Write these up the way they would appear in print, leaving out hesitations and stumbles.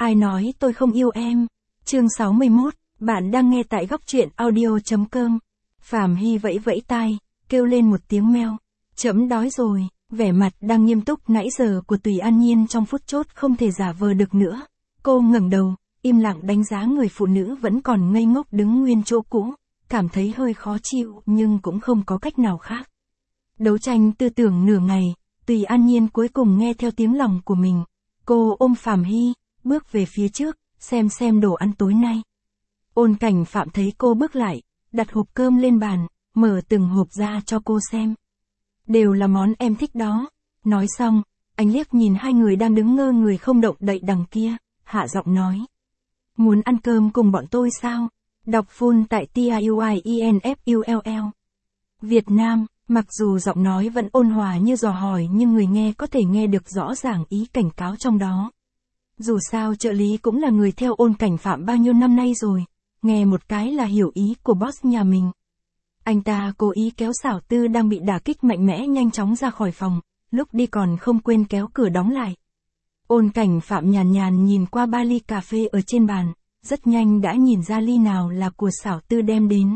Ai nói tôi không yêu em? Chương 61, bạn đang nghe tại góc truyện audio.com. Phạm Hy vẫy vẫy tai, kêu lên một tiếng meo. Trẫm đói rồi, vẻ mặt đang nghiêm túc nãy giờ của Tùy An Nhiên trong phút chốt không thể giả vờ được nữa. Cô ngẩng đầu, im lặng đánh giá người phụ nữ vẫn còn ngây ngốc đứng nguyên chỗ cũ, cảm thấy hơi khó chịu nhưng cũng không có cách nào khác. Đấu tranh tư tưởng nửa ngày, Tùy An Nhiên cuối cùng nghe theo tiếng lòng của mình. Cô ôm Phạm Hy, bước về phía trước, xem đồ ăn tối nay. Ôn Cảnh Phạm thấy cô bước lại, đặt hộp cơm lên bàn, mở từng hộp ra cho cô xem. Đều là món em thích đó. Nói xong, anh liếc nhìn hai người đang đứng ngơ người không động đậy đằng kia, hạ giọng nói. Muốn ăn cơm cùng bọn tôi sao? Đọc full tại TIUIENFULL. Việt Nam, mặc dù giọng nói vẫn ôn hòa như dò hỏi nhưng người nghe có thể nghe được rõ ràng ý cảnh cáo trong đó. Dù sao trợ lý cũng là người theo Ôn Cảnh Phạm bao nhiêu năm nay rồi, nghe một cái là hiểu ý của boss nhà mình. Anh ta cố ý kéo Xảo Tư đang bị đả kích mạnh mẽ nhanh chóng ra khỏi phòng, lúc đi còn không quên kéo cửa đóng lại. Ôn Cảnh Phạm nhàn nhàn nhìn qua ba ly cà phê ở trên bàn, rất nhanh đã nhìn ra ly nào là của Xảo Tư đem đến.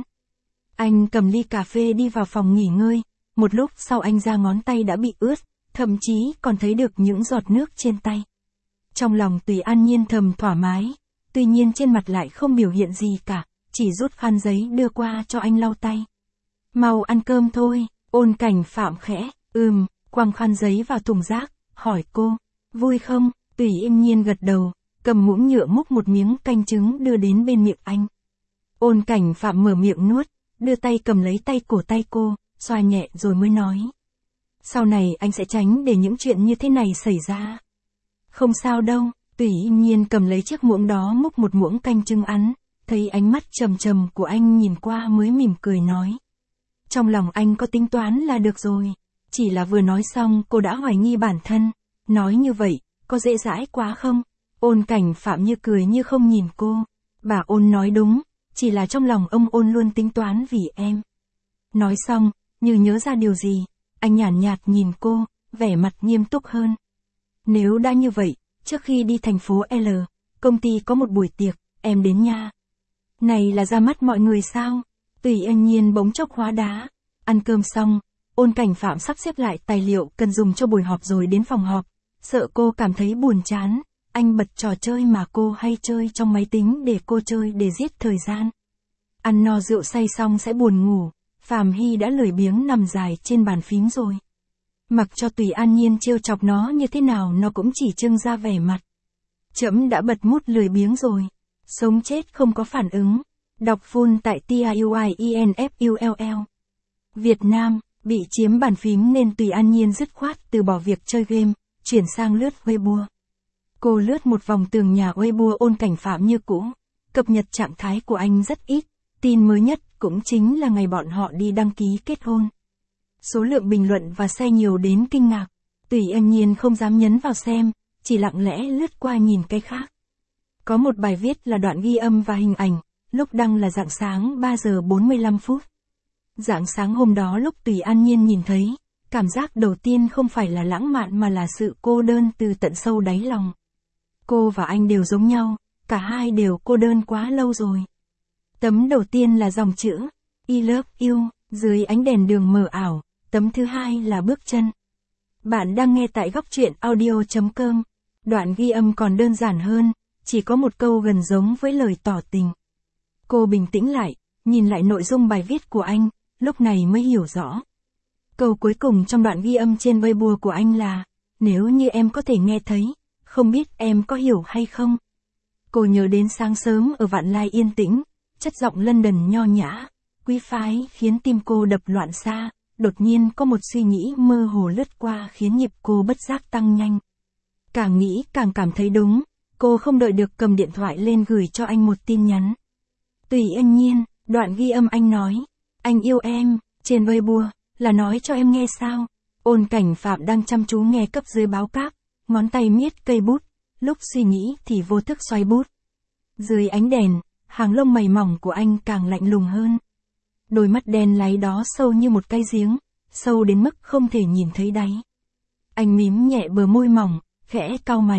Anh cầm ly cà phê đi vào phòng nghỉ ngơi, một lúc sau anh ra ngón tay đã bị ướt, thậm chí còn thấy được những giọt nước trên tay. Trong lòng Tùy An Nhiên thầm thoải mái, tuy nhiên trên mặt lại không biểu hiện gì cả, chỉ rút khăn giấy đưa qua cho anh lau tay. Mau ăn cơm thôi, Ôn Cảnh Phạm khẽ, quăng khăn giấy vào thùng rác, hỏi cô, vui không? Tùy An Nhiên gật đầu, cầm muỗng nhựa múc một miếng canh trứng đưa đến bên miệng anh. Ôn Cảnh Phạm mở miệng nuốt, đưa tay cầm lấy tay cổ tay cô, xoa nhẹ rồi mới nói. Sau này anh sẽ tránh để những chuyện như thế này xảy ra. Không sao đâu, Tùy An Nhiên cầm lấy chiếc muỗng đó múc một muỗng canh trứng ăn, thấy ánh mắt trầm trầm của anh nhìn qua mới mỉm cười nói. Trong lòng anh có tính toán là được rồi, chỉ là vừa nói xong cô đã hoài nghi bản thân, nói như vậy, có dễ dãi quá không? Ôn Cảnh Phạm như cười như không nhìn cô, bà Ôn nói đúng, chỉ là trong lòng ông Ôn luôn tính toán vì em. Nói xong, như nhớ ra điều gì, anh nhàn nhạt nhìn cô, vẻ mặt nghiêm túc hơn. Nếu đã như vậy, trước khi đi thành phố L, công ty có một buổi tiệc, em đến nha. Này là ra mắt mọi người sao? Tùy An Nhiên bỗng chốc hóa đá. Ăn cơm xong, Ôn Cảnh Phạm sắp xếp lại tài liệu cần dùng cho buổi họp rồi đến phòng họp. Sợ cô cảm thấy buồn chán, anh bật trò chơi mà cô hay chơi trong máy tính để cô chơi để giết thời gian. Ăn no rượu say xong sẽ buồn ngủ, Phạm Hy đã lười biếng nằm dài trên bàn phím rồi. Mặc cho Tùy An Nhiên trêu chọc nó như thế nào nó cũng chỉ trưng ra vẻ mặt. Trẫm đã bật mút lười biếng rồi. Sống chết không có phản ứng. Đọc full tại TIUIENFULL. Việt Nam, bị chiếm bàn phím nên Tùy An Nhiên dứt khoát từ bỏ việc chơi game, chuyển sang lướt Weibo. Cô lướt một vòng tường nhà Weibo Ôn Cảnh Phạm như cũ. Cập nhật trạng thái của anh rất ít. Tin mới nhất cũng chính là ngày bọn họ đi đăng ký kết hôn. Số lượng bình luận và share nhiều đến kinh ngạc. Tùy An Nhiên không dám nhấn vào xem, chỉ lặng lẽ lướt qua nhìn cái khác. Có một bài viết là đoạn ghi âm và hình ảnh, lúc đăng là rạng sáng 3 giờ 45 phút. Rạng sáng hôm đó lúc Tùy An Nhiên nhìn thấy, cảm giác đầu tiên không phải là lãng mạn mà là sự cô đơn từ tận sâu đáy lòng. Cô và anh đều giống nhau, cả hai đều cô đơn quá lâu rồi. Tấm đầu tiên là dòng chữ I love you, dưới ánh đèn đường mờ ảo. Tấm thứ hai là bước chân. Bạn đang nghe tại góc truyện audio.com. Đoạn ghi âm còn đơn giản hơn, chỉ có một câu gần giống với lời tỏ tình. Cô bình tĩnh lại, nhìn lại nội dung bài viết của anh, lúc này mới hiểu rõ. Câu cuối cùng trong đoạn ghi âm trên Weibo của anh là, nếu như em có thể nghe thấy, không biết em có hiểu hay không. Cô nhớ đến sáng sớm ở Vạn Lai yên tĩnh, chất giọng London nho nhã, quý phái khiến tim cô đập loạn xạ. Đột nhiên có một suy nghĩ mơ hồ lướt qua khiến nhịp cô bất giác tăng nhanh. Càng nghĩ càng cảm thấy đúng, cô không đợi được cầm điện thoại lên gửi cho anh một tin nhắn. Tùy An Nhiên, đoạn ghi âm anh nói, anh yêu em, trên Weibo, là nói cho em nghe sao. Ôn Cảnh Phạm đang chăm chú nghe cấp dưới báo cáp, ngón tay miết cây bút, lúc suy nghĩ thì vô thức xoay bút. Dưới ánh đèn, hàng lông mày mỏng của anh càng lạnh lùng hơn. Đôi mắt đen láy đó sâu như một cái giếng, sâu đến mức không thể nhìn thấy đáy. Anh mím nhẹ bờ môi mỏng, khẽ cau mày,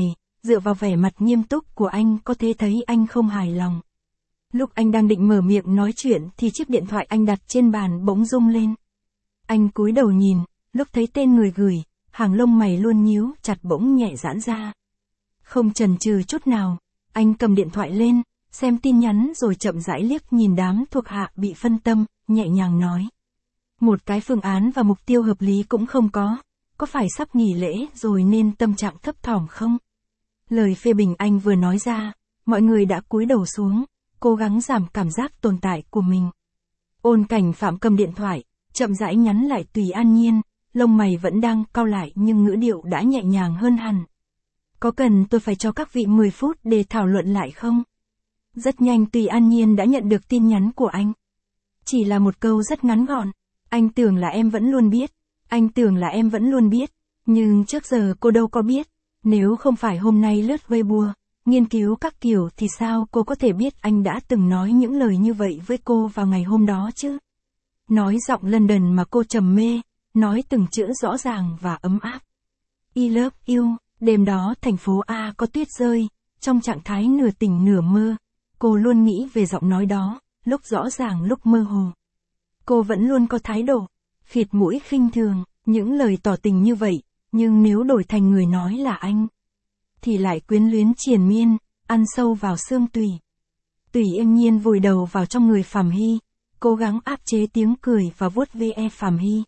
dựa vào vẻ mặt nghiêm túc của anh có thể thấy anh không hài lòng. Lúc anh đang định mở miệng nói chuyện thì chiếc điện thoại anh đặt trên bàn bỗng rung lên. Anh cúi đầu nhìn, lúc thấy tên người gửi, hàng lông mày luôn nhíu chặt bỗng nhẹ giãn ra. Không chần chừ chút nào, anh cầm điện thoại lên, xem tin nhắn rồi chậm rãi liếc nhìn đám thuộc hạ bị phân tâm, nhẹ nhàng nói. Một cái phương án và mục tiêu hợp lý cũng không có phải sắp nghỉ lễ rồi nên tâm trạng thấp thỏm không? Lời phê bình anh vừa nói ra, mọi người đã cúi đầu xuống, cố gắng giảm cảm giác tồn tại của mình. Ôn Cảnh Phạm cầm điện thoại, chậm rãi nhắn lại Tùy An Nhiên, lông mày vẫn đang cau lại nhưng ngữ điệu đã nhẹ nhàng hơn hẳn. Có cần tôi phải cho các vị 10 phút để thảo luận lại không? Rất nhanh Tùy An Nhiên đã nhận được tin nhắn của anh. Chỉ là một câu rất ngắn gọn. Anh tưởng là em vẫn luôn biết. Nhưng trước giờ cô đâu có biết. Nếu không phải hôm nay lướt Weibo, nghiên cứu các kiểu thì sao cô có thể biết anh đã từng nói những lời như vậy với cô vào ngày hôm đó chứ? Nói giọng London mà cô trầm mê, nói từng chữ rõ ràng và ấm áp. I love you, đêm đó thành phố A có tuyết rơi, trong trạng thái nửa tỉnh nửa mơ. Cô luôn nghĩ về giọng nói đó, lúc rõ ràng lúc mơ hồ. Cô vẫn luôn có thái độ, khịt mũi khinh thường, những lời tỏ tình như vậy, nhưng nếu đổi thành người nói là anh, thì lại quyến luyến triền miên, ăn sâu vào xương tủy. Tùy Yên Nhiên vùi đầu vào trong người Phạm Hy, cố gắng áp chế tiếng cười và vuốt ve Phạm Hy.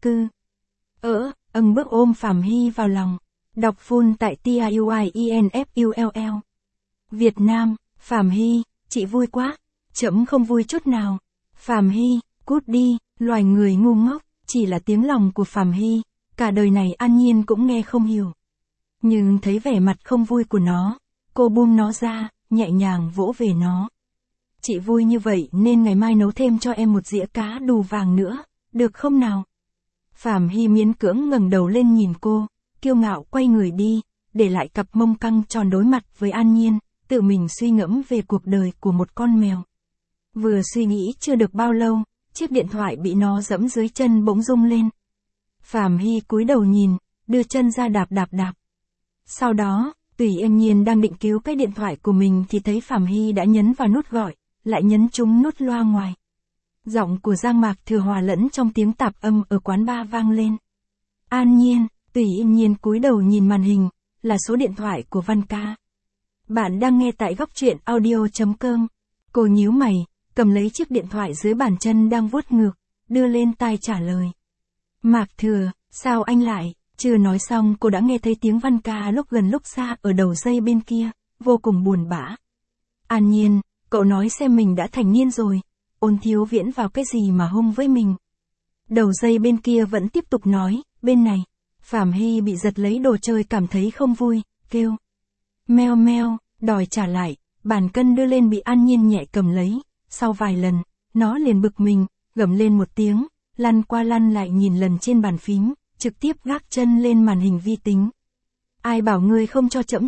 Bước ôm Phạm Hy vào lòng, đọc full tại TIUIENFULL. Việt Nam, Phạm Hy, chị vui quá, chấm không vui chút nào. Phạm Hy, cút đi, loài người ngu ngốc, chỉ là tiếng lòng của Phạm Hy, cả đời này An Nhiên cũng nghe không hiểu. Nhưng thấy vẻ mặt không vui của nó, cô buông nó ra, nhẹ nhàng vỗ về nó. Chị vui như vậy nên ngày mai nấu thêm cho em một dĩa cá đù vàng nữa, được không nào? Phạm Hy miễn cưỡng ngẩng đầu lên nhìn cô, kiêu ngạo quay người đi, để lại cặp mông căng tròn đối mặt với An Nhiên, tự mình suy ngẫm về cuộc đời của một con mèo. Vừa suy nghĩ chưa được bao lâu, chiếc điện thoại bị nó giẫm dưới chân bỗng rung lên. Phạm Hy cúi đầu nhìn, đưa chân ra đạp. Sau đó, Tùy Yên Nhiên đang định cứu cái điện thoại của mình thì thấy Phạm Hy đã nhấn vào nút gọi, lại nhấn trúng nút loa ngoài. Giọng của Giang Mạc Thừa hòa lẫn trong tiếng tạp âm ở quán bar vang lên. An Nhiên, Tùy Yên Nhiên cúi đầu nhìn màn hình, là số điện thoại của Văn Ca. Bạn đang nghe tại góc truyện audio.com. Cô nhíu mày, cầm lấy chiếc điện thoại dưới bàn chân đang vuốt ngược, đưa lên tai trả lời. Mạc Thừa, sao anh lại? Chưa nói xong cô đã nghe thấy tiếng Văn Ca lúc gần lúc xa ở đầu dây bên kia, vô cùng buồn bã. An Nhiên, cậu nói xem mình đã thành niên rồi, Ôn Thiếu Viễn vào cái gì mà hung với mình? Đầu dây bên kia vẫn tiếp tục nói, bên này. Phạm Hy bị giật lấy đồ chơi cảm thấy không vui, kêu. Meo meo, đòi trả lại, bàn cân đưa lên bị An Nhiên nhẹ cầm lấy, sau vài lần, nó liền bực mình, gầm lên một tiếng, lăn qua lăn lại nhìn lần trên bàn phím, trực tiếp gác chân lên màn hình vi tính. Ai bảo ngươi không cho trẫm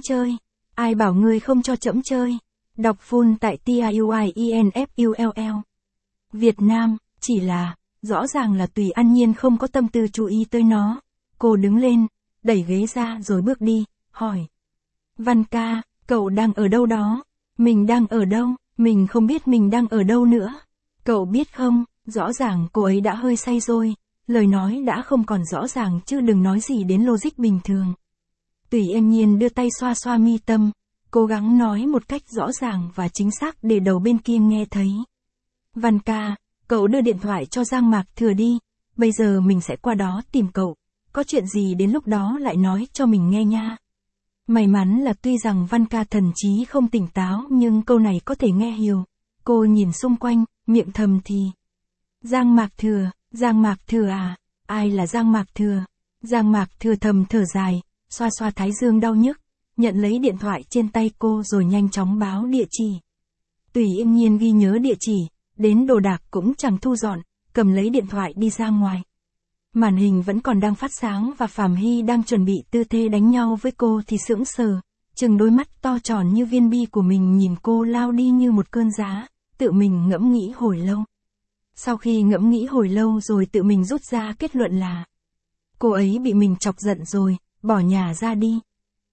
chơi? Đọc full tại TIUIENFULL. Việt Nam, chỉ là, rõ ràng là Tùy An Nhiên không có tâm tư chú ý tới nó. Cô đứng lên, đẩy ghế ra rồi bước đi, hỏi. Văn Ca, cậu đang ở đâu đó? Mình đang ở đâu? Mình không biết mình đang ở đâu nữa. Cậu biết không, rõ ràng cô ấy đã hơi say rồi, lời nói đã không còn rõ ràng chứ đừng nói gì đến logic bình thường. Tùy Yên Nhiên đưa tay xoa xoa mi tâm, cố gắng nói một cách rõ ràng và chính xác để đầu bên kia nghe thấy. Văn Ca, cậu đưa điện thoại cho Giang Mạc Thừa đi, bây giờ mình sẽ qua đó tìm cậu, có chuyện gì đến lúc đó lại nói cho mình nghe nha. May mắn là tuy rằng Văn Ca thần trí không tỉnh táo nhưng câu này có thể nghe hiểu. Cô nhìn xung quanh, miệng thầm thì. Giang Mạc Thừa à, ai là Giang Mạc Thừa? Giang Mạc Thừa thầm thở dài, xoa xoa thái dương đau nhức, nhận lấy điện thoại trên tay cô rồi nhanh chóng báo địa chỉ. Tùy Yên Nhiên ghi nhớ địa chỉ, đến đồ đạc cũng chẳng thu dọn, cầm lấy điện thoại đi ra ngoài. Màn hình vẫn còn đang phát sáng và Phạm Hy đang chuẩn bị tư thế đánh nhau với cô thì sững sờ, chừng đôi mắt to tròn như viên bi của mình nhìn cô lao đi như một cơn giá, tự mình ngẫm nghĩ hồi lâu. Sau khi ngẫm nghĩ hồi lâu rồi tự mình rút ra kết luận là cô ấy bị mình chọc giận rồi, bỏ nhà ra đi.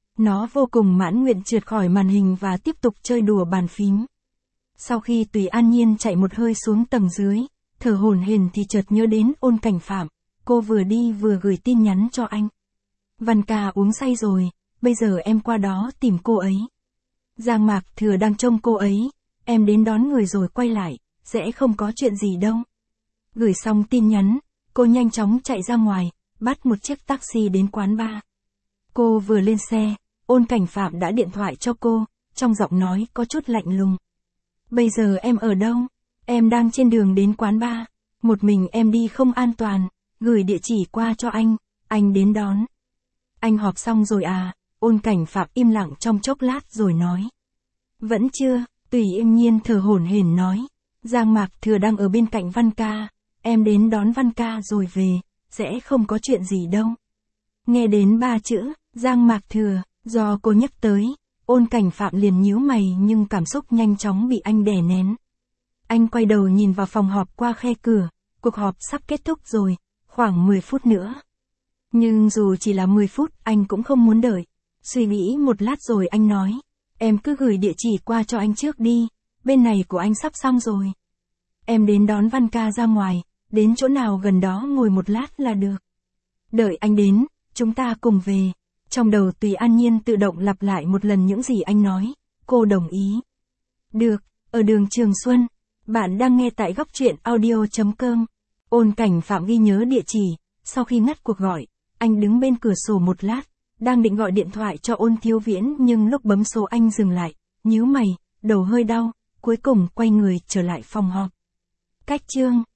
Nó vô cùng mãn nguyện trượt khỏi màn hình và tiếp tục chơi đùa bàn phím. Sau khi Tùy An Nhiên chạy một hơi xuống tầng dưới, thở hổn hển thì chợt nhớ đến Ôn Cảnh Phạm. Cô vừa đi vừa gửi tin nhắn cho anh. Văn ca uống say rồi, bây giờ em qua đó tìm cô ấy. Giang Mạc Thừa đang trông cô ấy, em đến đón người rồi quay lại, sẽ không có chuyện gì đâu. Gửi xong tin nhắn, cô nhanh chóng chạy ra ngoài, bắt một chiếc taxi đến quán bar. Cô vừa lên xe, Ôn Cảnh Phạm đã điện thoại cho cô, trong giọng nói có chút lạnh lùng. Bây giờ em ở đâu? Em đang trên đường đến quán bar, một mình em đi không an toàn, gửi địa chỉ qua cho anh đến đón. Anh họp xong rồi à? Ôn Cảnh Phạm im lặng trong chốc lát rồi nói. Vẫn chưa, Tùy Yên Nhiên thở hổn hển nói. Giang Mạc Thừa đang ở bên cạnh Văn ca, em đến đón Văn ca rồi về, sẽ không có chuyện gì đâu. Nghe đến 3 chữ, Giang Mạc Thừa, do cô nhắc tới, Ôn Cảnh Phạm liền nhíu mày nhưng cảm xúc nhanh chóng bị anh đè nén. Anh quay đầu nhìn vào phòng họp qua khe cửa, cuộc họp sắp kết thúc rồi, khoảng 10 phút nữa. Nhưng dù chỉ là 10 phút anh cũng không muốn đợi. Suy nghĩ một lát rồi anh nói, em cứ gửi địa chỉ qua cho anh trước đi, bên này của anh sắp xong rồi. Em đến đón Văn ca ra ngoài, đến chỗ nào gần đó ngồi một lát là được. Đợi anh đến, chúng ta cùng về. Trong đầu Tùy An Nhiên tự động lặp lại một lần những gì anh nói, cô đồng ý. Được, ở đường Trường Xuân, bạn đang nghe tại góc truyện audio.com. Ôn Cảnh Phạm ghi nhớ địa chỉ, sau khi ngắt cuộc gọi, anh đứng bên cửa sổ một lát, đang định gọi điện thoại cho Ôn Thiếu Viễn nhưng lúc bấm số anh dừng lại, nhíu mày, đầu hơi đau, cuối cùng quay người trở lại phòng họp. Cách chương